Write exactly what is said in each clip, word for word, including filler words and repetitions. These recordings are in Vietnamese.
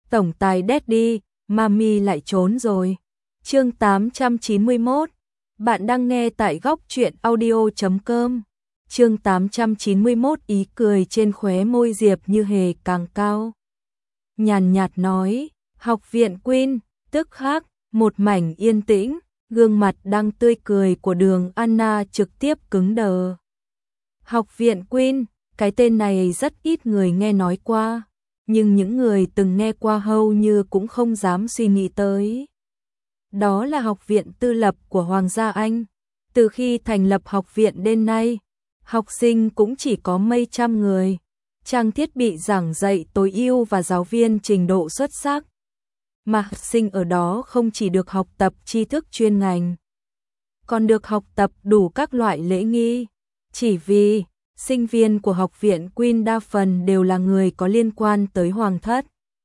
tổng tài Daddy, Mami lại trốn rồi. Chương tám trăm chín mươi mốt. Bạn đang nghe tại góc truyện audio chấm com. Chương tám trăm chín mươi mốt, ý cười trên khóe môi Diệp Như Hề càng cao. Nhàn nhạt nói, học viện Queen, tức khắc, một mảnh yên tĩnh, gương mặt đang tươi cười của Đường Anna trực tiếp cứng đờ. Học viện Queen, cái tên này rất ít người nghe nói qua, nhưng những người từng nghe qua hầu như cũng không dám suy nghĩ tới. Đó là học viện tư lập của Hoàng gia Anh. Từ khi thành lập học viện đến nay, học sinh cũng chỉ có mấy trăm người, trang thiết bị giảng dạy tối ưu và giáo viên trình độ xuất sắc. Mà học sinh ở đó không chỉ được học tập tri thức chuyên ngành, còn được học tập đủ các loại lễ nghi. Chỉ vì sinh viên của học viện Queen đa phần đều là người có liên quan tới hoàng thất.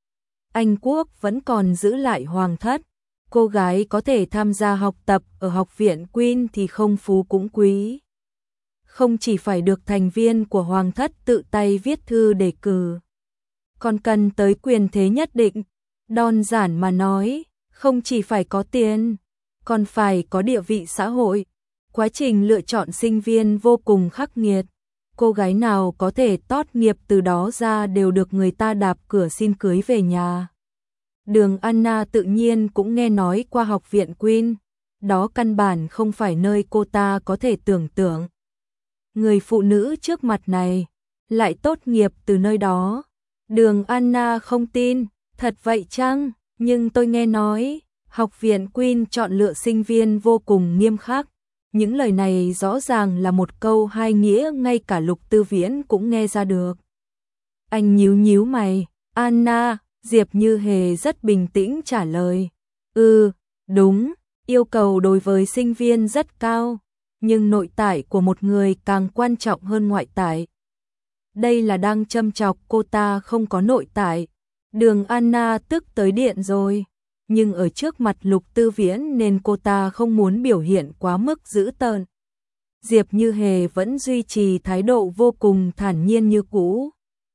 Anh quốc vẫn còn giữ lại hoàng thất. Cô gái có thể tham gia học tập ở học viện Queen thì không phú cũng quý. Không chỉ phải được thành viên của hoàng thất tự tay viết thư đề cử, còn cần tới quyền thế nhất định. Đơn giản mà nói, không chỉ phải có tiền, còn phải có địa vị xã hội. Quá trình lựa chọn sinh viên vô cùng khắc nghiệt. Cô gái nào có thể tốt nghiệp từ đó ra đều được người ta đạp cửa xin cưới về nhà. Đường Anna tự nhiên cũng nghe nói qua học viện Queen, đó căn bản không phải nơi cô ta có thể tưởng tượng. Người phụ nữ trước mặt này lại tốt nghiệp từ nơi đó. Đường Anna không tin, thật vậy chăng? Nhưng tôi nghe nói, học viện Queen chọn lựa sinh viên vô cùng nghiêm khắc. Những lời này rõ ràng là một câu hai nghĩa, ngay cả Lục Tư Viễn cũng nghe ra được. Anh nhíu nhíu mày, Anna, Diệp Như Hề rất bình tĩnh trả lời. Ừ, đúng, yêu cầu đối với sinh viên rất cao, nhưng nội tại của một người càng quan trọng hơn ngoại tại. Đây là đang châm chọc cô ta không có nội tại. Đường Anna tức tới điện rồi, nhưng ở trước mặt Lục Tư Viễn nên cô ta không muốn biểu hiện quá mức dữ tợn. Diệp Như Hề vẫn duy trì thái độ vô cùng thản nhiên như cũ.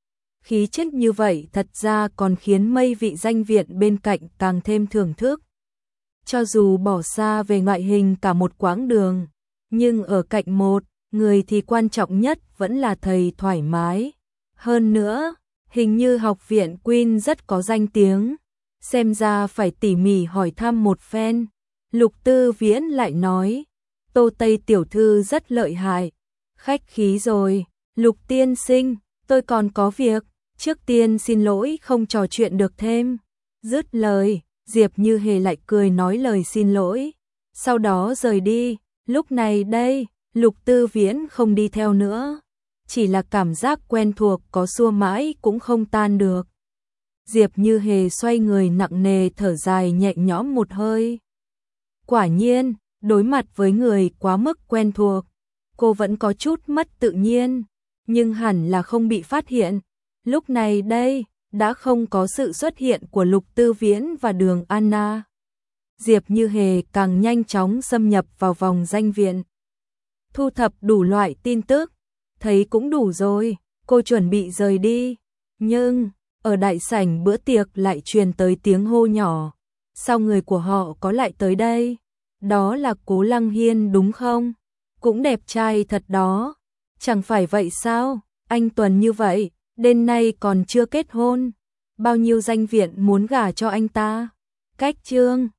Khí chất như vậy thật ra còn khiến mấy vị danh viện bên cạnh càng thêm thưởng thức. Cho dù bỏ xa về ngoại hình cả một quãng đường, nhưng ở cạnh một người thì quan trọng nhất vẫn là thầy thoải mái. Hơn nữa, hình như học viện Queen rất có danh tiếng, xem ra phải tỉ mỉ hỏi thăm một phen. Lục Tư Viễn lại nói, Tô Tây tiểu thư rất lợi hại. Khách khí rồi, Lục tiên sinh, tôi còn có việc, trước tiên xin lỗi không trò chuyện được thêm. Dứt lời, Diệp Như Hề lại cười nói lời xin lỗi, sau đó rời đi. Lúc này đây, Lục Tư Viễn không đi theo nữa, chỉ là cảm giác quen thuộc có xua mãi cũng không tan được. Diệp Như Hề xoay người nặng nề thở dài nhẹ nhõm một hơi. Quả nhiên, đối mặt với người quá mức quen thuộc, cô vẫn có chút mất tự nhiên, nhưng hẳn là không bị phát hiện. Lúc này đây, đã không có sự xuất hiện của Lục Tư Viễn và Đường Anna. Diệp Như Hề càng nhanh chóng xâm nhập vào vòng danh viện. Thu thập đủ loại tin tức, thấy cũng đủ rồi, cô chuẩn bị rời đi. Nhưng, ở đại sảnh bữa tiệc lại truyền tới tiếng hô nhỏ. Sao người của họ có lại tới đây? Đó là Cố Lăng Hiên đúng không? Cũng đẹp trai thật đó. Chẳng phải vậy sao? Anh Tuần như vậy, đến nay còn chưa kết hôn. Bao nhiêu danh viện muốn gả cho anh ta? Cách chương